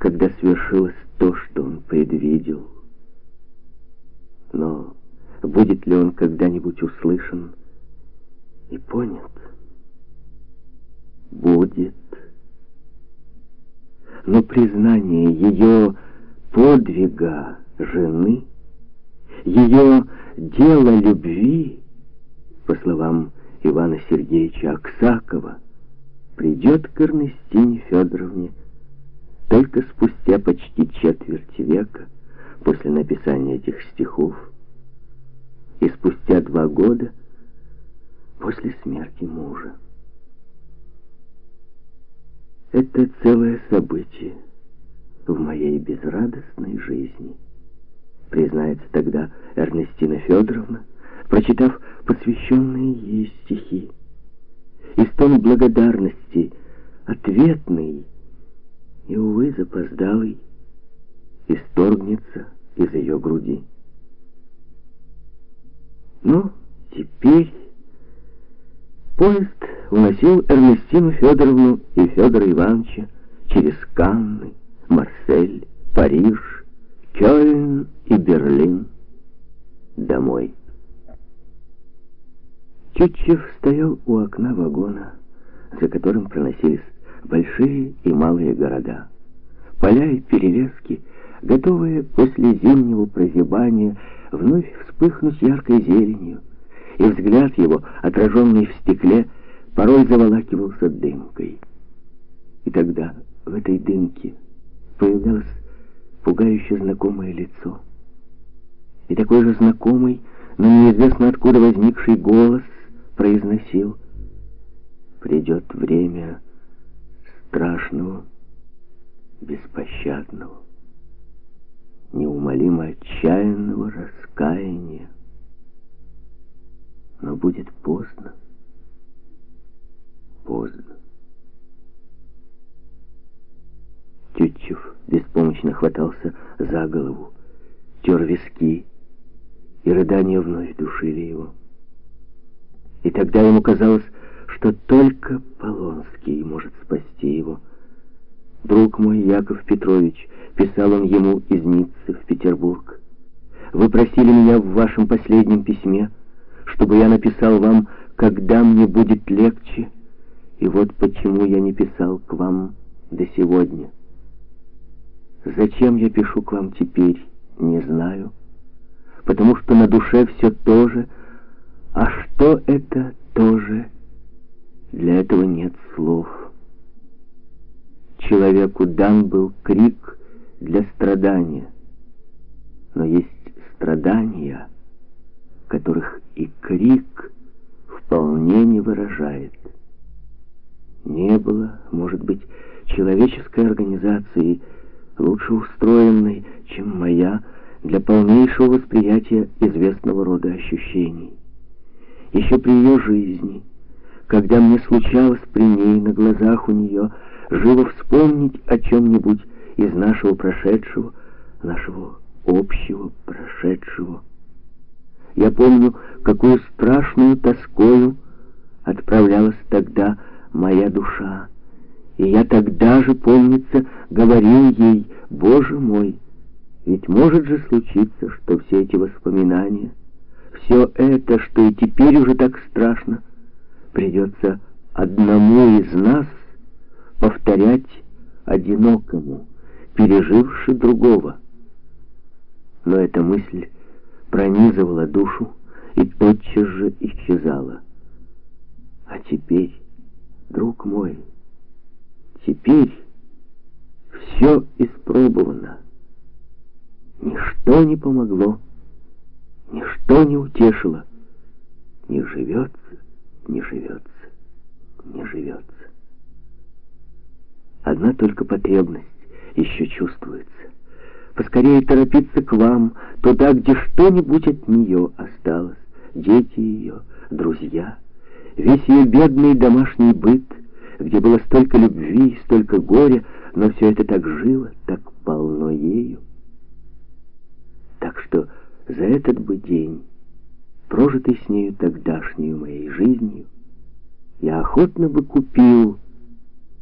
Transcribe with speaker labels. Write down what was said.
Speaker 1: когда свершилось то, что он предвидел. Но будет ли он когда-нибудь услышан и понят? Будет. Но признание ее подвига жены, ее дело любви, по словам Ивана Сергеевича Аксакова, придет к Эрнестине Федоровне только спустя почти четверть века после написания этих стихов и спустя 2 года после смерти мужа. Это целое событие в моей безрадостной жизни, признается тогда Эрнестина Федоровна, прочитав посвященные ей стихи. И стон благодарности, ответный и, увы, запоздалый, исторгнется из ее груди. Но теперь поезд уносил Эрнестину Федоровну и Федора Ивановича через Канны, Марсель, Париж, Кёльн и Берлин домой. Тютчев стоял у окна вагона, за которым проносились большие и малые города, поля и перелески, готовые после зимнего прозябания вновь вспыхнуть яркой зеленью, и взгляд его, отраженный в стекле, порой заволакивался дымкой. И тогда в этой дымке появлялось пугающе знакомое лицо. И такой же знакомый, но неизвестно откуда возникший голос произносил: «Придет время страшного, беспощадного, неумолимо отчаянного раскаяния. Но будет поздно, поздно». Тютчев беспомощно хватался за голову, тер виски, и рыдания вновь душили его. И тогда ему казалось, что только Полонский может спасти его. «Друг мой, Яков Петрович», — писал он ему из Ниццы в Петербург, — «вы просили меня в вашем последнем письме, чтобы я написал вам, когда мне будет легче, и вот почему я не писал к вам до сегодня. Зачем я пишу к вам теперь, не знаю, потому что на душе все то же, а что это тоже, для этого нет слов. Человеку дан был крик для страдания, но есть страдания, которых и крик вполне не выражает. Не было, может быть, человеческой организации, лучше устроенной, чем моя, для полнейшего восприятия известного рода ощущений. Еще при ее жизни, когда мне случалось при ней, на глазах у нее, живо вспомнить о чем-нибудь из нашего прошедшего, нашего общего прошедшего, я помню, какую страшную тоскою отправлялась тогда моя душа. И я тогда же, помнится, говорил ей: «Боже мой, ведь может же случиться, что все эти воспоминания, все это, что и теперь уже так страшно, придется одному из нас повторять одинокому, переживши другого». Но эта мысль пронизывала душу и тотчас же исчезала. А теперь, друг мой, теперь все испробовано. Ничто не помогло, ничто не утешило. Не живется, не живется, не живется. Одна только потребность еще чувствуется. Поскорее торопиться к вам, туда, где что-нибудь от нее осталось. Дети ее, друзья, весь ее бедный домашний быт, где было столько любви, столько горя, но все это так живо, так полно ею. Так что за этот бы день, прожитый с нею тогдашнюю моей жизнью, я охотно бы купил